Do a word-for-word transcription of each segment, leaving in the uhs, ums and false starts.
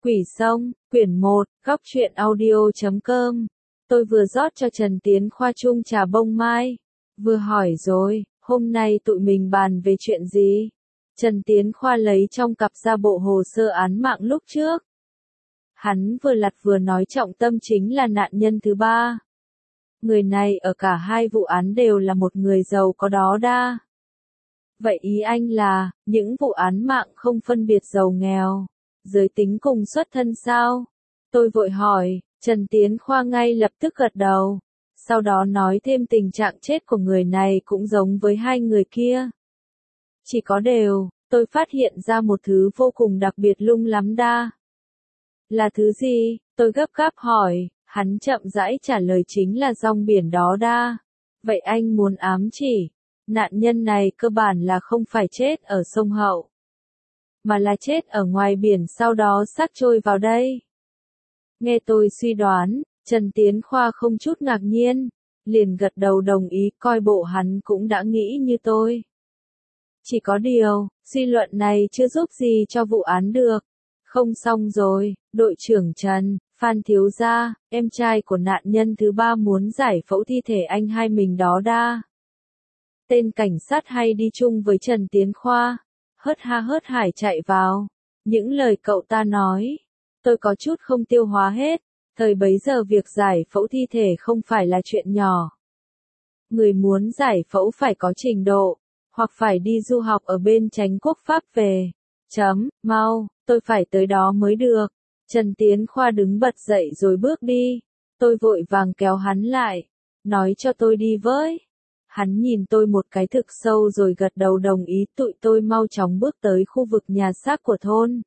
Quỷ Sông, quyển một, góc truyện audio chấm com. Tôi vừa rót cho Trần Tiến Khoa chung trà bông mai. Vừa hỏi rồi, hôm nay tụi mình bàn về chuyện gì? Trần Tiến Khoa lấy trong cặp ra bộ hồ sơ án mạng lúc trước. Hắn vừa lật vừa nói trọng tâm chính là nạn nhân thứ ba. Người này ở cả hai vụ án đều là một người giàu có đó đa. Vậy ý anh là, những vụ án mạng không phân biệt giàu nghèo, giới tính cùng xuất thân sao? Tôi vội hỏi, Trần Tiến Khoa ngay lập tức gật đầu. Sau đó nói thêm tình trạng chết của người này cũng giống với hai người kia. Chỉ có điều, tôi phát hiện ra một thứ vô cùng đặc biệt lung lắm đa. Là thứ gì? Tôi gấp gáp hỏi, hắn chậm rãi trả lời chính là rong biển đó đa. Vậy anh muốn ám chỉ, nạn nhân này cơ bản là không phải chết ở sông Hậu, mà là chết ở ngoài biển sau đó xác trôi vào đây. Nghe tôi suy đoán, Trần Tiến Khoa không chút ngạc nhiên, liền gật đầu đồng ý, coi bộ hắn cũng đã nghĩ như tôi. Chỉ có điều, suy luận này chưa giúp gì cho vụ án được. Không xong rồi, đội trưởng Trần, Phan Thiếu Gia, em trai của nạn nhân thứ ba muốn giải phẫu thi thể anh hai mình đó đa. Tên cảnh sát hay đi chung với Trần Tiến Khoa, hớt ha hớt hải chạy vào. Những lời cậu ta nói, tôi có chút không tiêu hóa hết. Thời bấy giờ việc giải phẫu thi thể không phải là chuyện nhỏ. Người muốn giải phẫu phải có trình độ, hoặc phải đi du học ở bên Chánh quốc Pháp về. Chấm, mau, tôi phải tới đó mới được. Trần Tiến Khoa đứng bật dậy rồi bước đi. Tôi vội vàng kéo hắn lại, nói cho tôi đi với. Hắn nhìn tôi một cái thực sâu rồi gật đầu đồng ý, tụi tôi mau chóng bước tới khu vực nhà xác của thôn.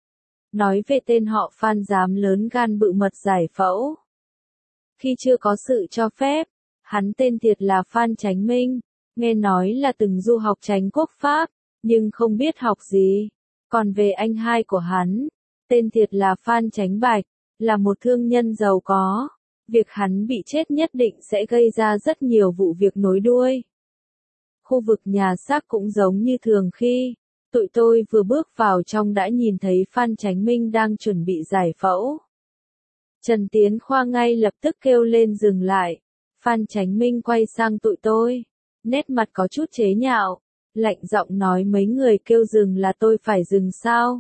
Nói về tên họ Phan dám lớn gan bự mật giải phẫu. Khi chưa có sự cho phép, hắn tên thiệt là Phan Chánh Minh, nghe nói là từng du học Chánh quốc Pháp, nhưng không biết học gì. Còn về anh hai của hắn, tên thiệt là Phan Chánh Bạch, là một thương nhân giàu có. Việc hắn bị chết nhất định sẽ gây ra rất nhiều vụ việc nối đuôi. Khu vực nhà xác cũng giống như thường khi tụi tôi vừa bước vào trong đã nhìn thấy Phan Chánh Minh đang chuẩn bị giải phẫu. Trần Tiến Khoa ngay lập tức kêu lên dừng lại. Phan Chánh Minh quay sang tụi tôi, nét mặt có chút chế nhạo, lạnh giọng nói mấy người kêu dừng là tôi phải dừng sao?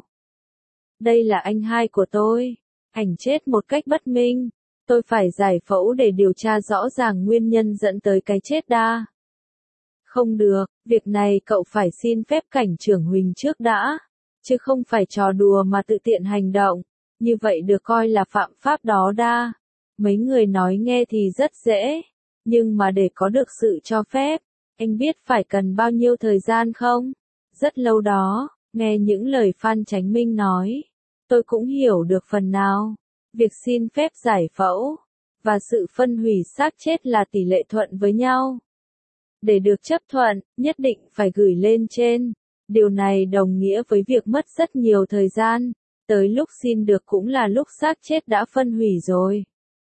Đây là anh hai của tôi, ảnh chết một cách bất minh, tôi phải giải phẫu để điều tra rõ ràng nguyên nhân dẫn tới cái chết đa. Không được, việc này cậu phải xin phép cảnh trưởng Huỳnh trước đã, chứ không phải trò đùa mà tự tiện hành động, như vậy được coi là phạm pháp đó đa. Mấy người nói nghe thì rất dễ, nhưng mà để có được sự cho phép, anh biết phải cần bao nhiêu thời gian không? Rất lâu đó, nghe những lời Phan Chánh Minh nói, tôi cũng hiểu được phần nào. Việc xin phép giải phẫu và sự phân hủy xác chết là tỷ lệ thuận với nhau. Để được chấp thuận, nhất định phải gửi lên trên. Điều này đồng nghĩa với việc mất rất nhiều thời gian, tới lúc xin được cũng là lúc xác chết đã phân hủy rồi.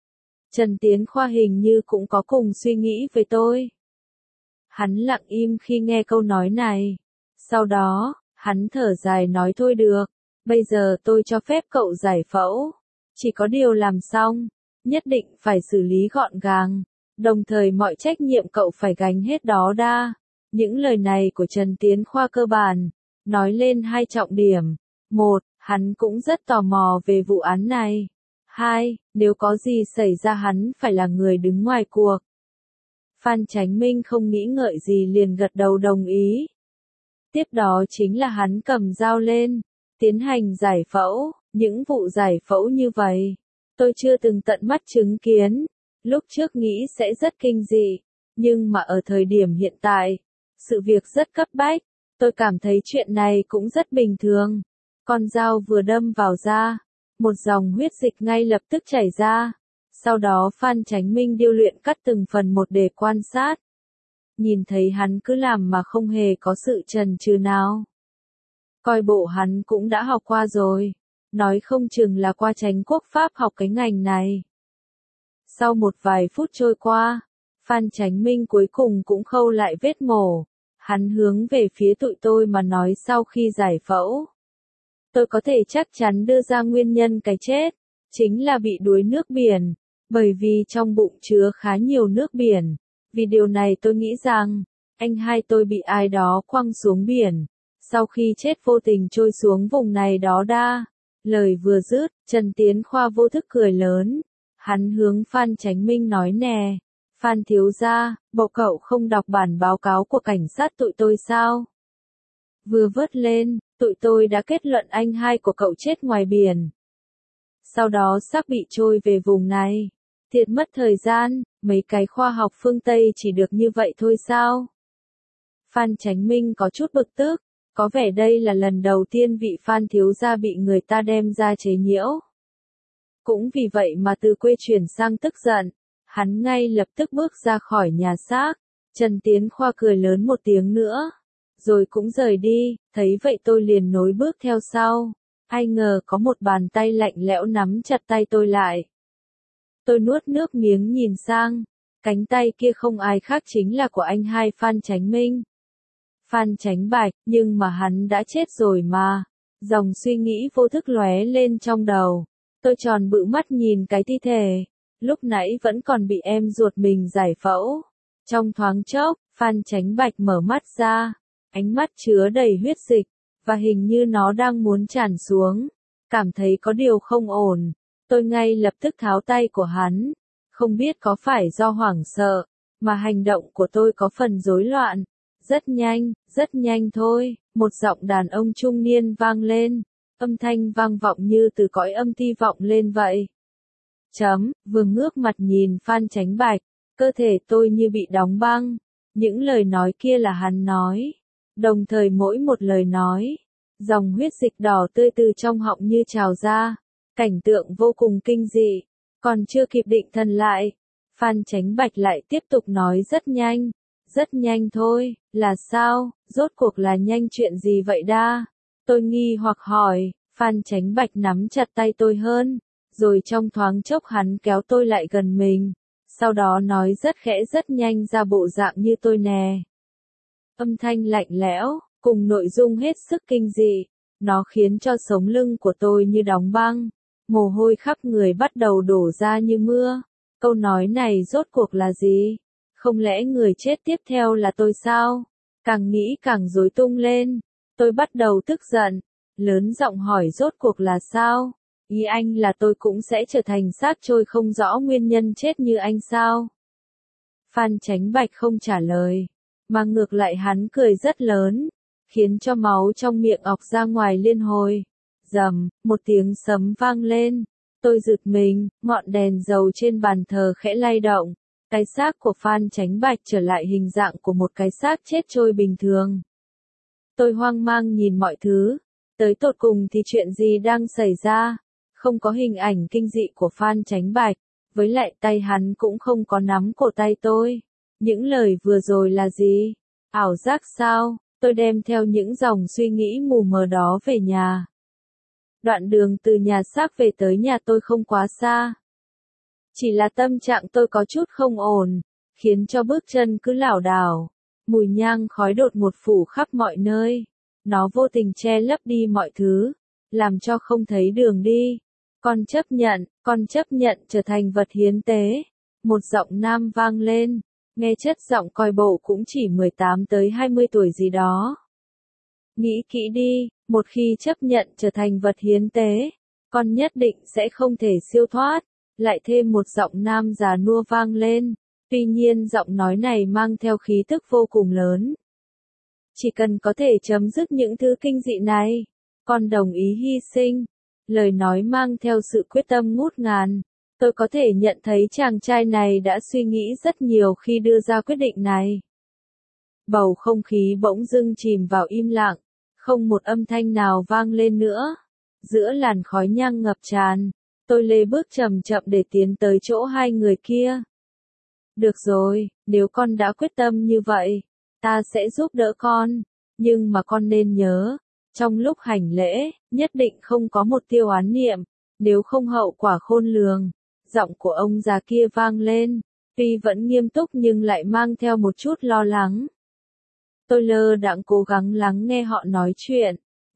Trần Tiến Khoa hình như cũng có cùng suy nghĩ với tôi. Hắn lặng im khi nghe câu nói này. Sau đó, hắn thở dài nói thôi được, bây giờ tôi cho phép cậu giải phẫu. Chỉ có điều làm xong, nhất định phải xử lý gọn gàng, đồng thời mọi trách nhiệm cậu phải gánh hết đó đa. Những lời này của Trần Tiến Khoa cơ bản, nói lên hai trọng điểm. Một, hắn cũng rất tò mò về vụ án này. Hai, nếu có gì xảy ra hắn phải là người đứng ngoài cuộc. Phan Chánh Minh không nghĩ ngợi gì liền gật đầu đồng ý. Tiếp đó chính là hắn cầm dao lên, tiến hành giải phẫu. Những vụ giải phẫu như vậy, tôi chưa từng tận mắt chứng kiến. Lúc trước nghĩ sẽ rất kinh dị, nhưng mà ở thời điểm hiện tại, sự việc rất cấp bách, tôi cảm thấy chuyện này cũng rất bình thường. Con dao vừa đâm vào da, một dòng huyết dịch ngay lập tức chảy ra. Sau đó Phan Chánh Minh điêu luyện cắt từng phần một để quan sát. Nhìn thấy hắn cứ làm mà không hề có sự chần chừ nào. Coi bộ hắn cũng đã học qua rồi. Nói không chừng là qua Chánh quốc Pháp học cái ngành này. Sau một vài phút trôi qua, Phan Chánh Minh cuối cùng cũng khâu lại vết mổ. Hắn hướng về phía tụi tôi mà nói sau khi giải phẫu. tôi có thể chắc chắn đưa ra nguyên nhân cái chết, chính là bị đuối nước biển, bởi vì trong bụng chứa khá nhiều nước biển. Vì điều này tôi nghĩ rằng, anh hai tôi bị ai đó quăng xuống biển, sau khi chết vô tình trôi xuống vùng này đó đa. Lời vừa dứt, Trần Tiến Khoa vô thức cười lớn. Hắn hướng Phan Chánh Minh nói nè, Phan thiếu gia, bộ cậu không đọc bản báo cáo của cảnh sát tụi tôi sao? Vừa vớt lên, tụi tôi đã kết luận anh hai của cậu chết ngoài biển. Sau đó xác bị trôi về vùng này. Thiệt mất thời gian, mấy cái khoa học phương Tây chỉ được như vậy thôi sao? Phan Chánh Minh có chút bực tức, có vẻ đây là lần đầu tiên vị Phan thiếu gia bị người ta đem ra chế nhiễu. Cũng vì vậy mà từ quê chuyển sang tức giận, hắn ngay lập tức bước ra khỏi nhà xác. Trần Tiến Khoa cười lớn một tiếng nữa, rồi cũng rời đi, thấy vậy tôi liền nối bước theo sau. Ai ngờ có một bàn tay lạnh lẽo nắm chặt tay tôi lại. Tôi nuốt nước miếng nhìn sang, cánh tay kia không ai khác chính là của anh hai Phan Chánh Minh. Phan Chánh Bạch, nhưng mà hắn đã chết rồi mà. Dòng suy nghĩ vô thức lóe lên trong đầu. Tôi tròn bự mắt nhìn cái thi thể, lúc nãy vẫn còn bị em ruột mình giải phẫu. Trong thoáng chốc, Phan Chánh Bạch mở mắt ra, ánh mắt chứa đầy huyết dịch, và hình như nó đang muốn tràn xuống. Cảm thấy có điều không ổn, tôi ngay lập tức tháo tay của hắn. Không biết có phải do hoảng sợ, mà hành động của tôi có phần rối loạn. Rất nhanh, rất nhanh thôi, một giọng đàn ông trung niên vang lên, âm thanh vang vọng như từ cõi âm ti vọng lên vậy. Chấm, vừa ngước mặt nhìn Phan Chánh Bạch, cơ thể tôi như bị đóng băng. Những lời nói kia là hắn nói, đồng thời mỗi một lời nói, dòng huyết dịch đỏ tươi từ trong họng như trào ra, cảnh tượng vô cùng kinh dị. Còn chưa kịp định thần lại, Phan Chánh Bạch lại tiếp tục nói rất nhanh, rất nhanh thôi, là sao, rốt cuộc là nhanh chuyện gì vậy đa? Tôi nghi hoặc hỏi, Phan Chánh Bạch nắm chặt tay tôi hơn, rồi trong thoáng chốc hắn kéo tôi lại gần mình, sau đó nói rất khẽ rất nhanh ra bộ dạng như tôi nè. Âm thanh lạnh lẽo, cùng nội dung hết sức kinh dị, nó khiến cho sống lưng của tôi như đóng băng, mồ hôi khắp người bắt đầu đổ ra như mưa. Câu nói này rốt cuộc là gì? Không lẽ người chết tiếp theo là tôi sao? Càng nghĩ càng rối tung lên, tôi bắt đầu tức giận, lớn giọng hỏi rốt cuộc là sao? Ý anh là tôi cũng sẽ trở thành xác trôi không rõ nguyên nhân chết như anh sao? Phan Chánh Bạch không trả lời, mà ngược lại hắn cười rất lớn, khiến cho máu trong miệng ọc ra ngoài liên hồi. Rầm, một tiếng sấm vang lên, tôi giật mình, ngọn đèn dầu trên bàn thờ khẽ lay động, cái xác của Phan Chánh Bạch trở lại hình dạng của một cái xác chết trôi bình thường. Tôi hoang mang nhìn mọi thứ, tới tột cùng thì chuyện gì đang xảy ra, không có hình ảnh kinh dị của Phan Chánh Bạch, với lại tay hắn cũng không có nắm cổ tay tôi. Những lời vừa rồi là gì? Ảo giác sao? Tôi đem theo những dòng suy nghĩ mù mờ đó về nhà. Đoạn đường từ nhà xác về tới nhà tôi không quá xa. Chỉ là tâm trạng tôi có chút không ổn, khiến cho bước chân cứ lảo đảo. Mùi nhang khói đột ngột phủ khắp mọi nơi. Nó vô tình che lấp đi mọi thứ, làm cho không thấy đường đi. Con chấp nhận, con chấp nhận trở thành vật hiến tế. Một giọng nam vang lên, nghe chất giọng coi bộ cũng chỉ mười tám tới hai mươi tuổi gì đó. Nghĩ kỹ đi, một khi chấp nhận trở thành vật hiến tế, con nhất định sẽ không thể siêu thoát. Lại thêm một giọng nam già nua vang lên, tuy nhiên giọng nói này mang theo khí tức vô cùng lớn. Chỉ cần có thể chấm dứt những thứ kinh dị này, con đồng ý hy sinh. Lời nói mang theo sự quyết tâm ngút ngàn. Tôi có thể nhận thấy chàng trai này đã suy nghĩ rất nhiều khi đưa ra quyết định này. Bầu không khí bỗng dưng chìm vào im lặng, không một âm thanh nào vang lên nữa. Giữa làn khói nhang ngập tràn, tôi lê bước chậm chậm để tiến tới chỗ hai người kia. Được rồi, nếu con đã quyết tâm như vậy, ta sẽ giúp đỡ con, nhưng mà con nên nhớ, trong lúc hành lễ, nhất định không có một tiêu oán niệm, nếu không hậu quả khôn lường. Giọng của ông già kia vang lên, tuy vẫn nghiêm túc nhưng lại mang theo một chút lo lắng. Tôi lơ đãng cố gắng lắng nghe họ nói chuyện,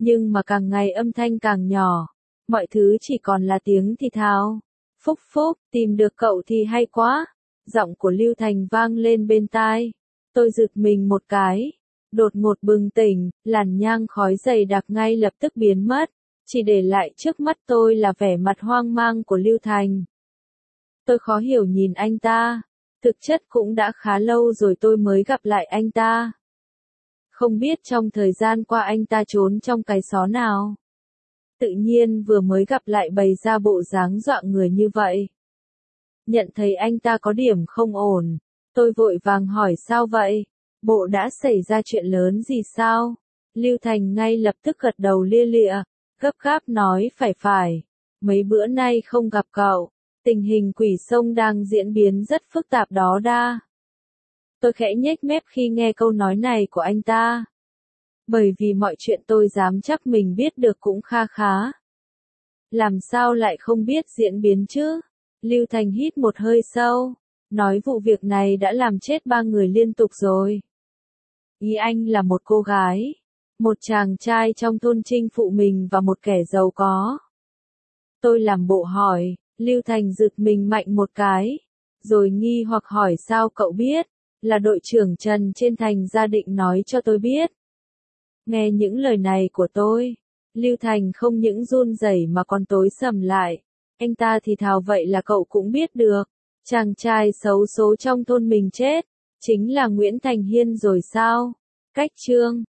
Nhưng mà càng ngày âm thanh càng nhỏ, mọi thứ chỉ còn là tiếng thì thào. Phúc phúc, tìm được cậu thì hay quá. Giọng của Lưu Thành vang lên bên tai. Tôi giật mình một cái. Đột ngột bừng tỉnh, làn nhang khói dày đặc ngay lập tức biến mất. Chỉ để lại trước mắt tôi là vẻ mặt hoang mang của Lưu Thành. Tôi khó hiểu nhìn anh ta. Thực chất cũng đã khá lâu rồi tôi mới gặp lại anh ta. Không biết trong thời gian qua anh ta trốn trong cái xó nào. Tự nhiên vừa mới gặp lại bày ra bộ dáng dọa người như vậy. Nhận thấy anh ta có điểm không ổn. Tôi vội vàng hỏi sao vậy? Bộ đã xảy ra chuyện lớn gì sao? Lưu Thành ngay lập tức gật đầu lia lịa. Gấp gáp nói phải phải. Mấy bữa nay không gặp cậu. Tình hình quỷ sông đang diễn biến rất phức tạp đó đa. Tôi khẽ nhếch mép khi nghe câu nói này của anh ta. Bởi vì mọi chuyện tôi dám chắc mình biết được cũng kha khá. Làm sao lại không biết diễn biến chứ? Lưu Thành hít một hơi sâu. Nói vụ việc này đã làm chết ba người liên tục rồi. Ý anh là một cô gái. Một chàng trai trong thôn chinh phụ mình và một kẻ giàu có. Tôi làm bộ hỏi. Lưu Thành giật mình mạnh một cái. Rồi nghi hoặc hỏi sao cậu biết. Là đội trưởng Trần trên thành gia định nói cho tôi biết. Nghe những lời này của tôi, Lưu Thành không những run rẩy mà còn tối sầm lại. Anh ta thì thào vậy là cậu cũng biết được. Chàng trai xấu số trong thôn mình chết, chính là Nguyễn Thành Hiên rồi sao? Cách chương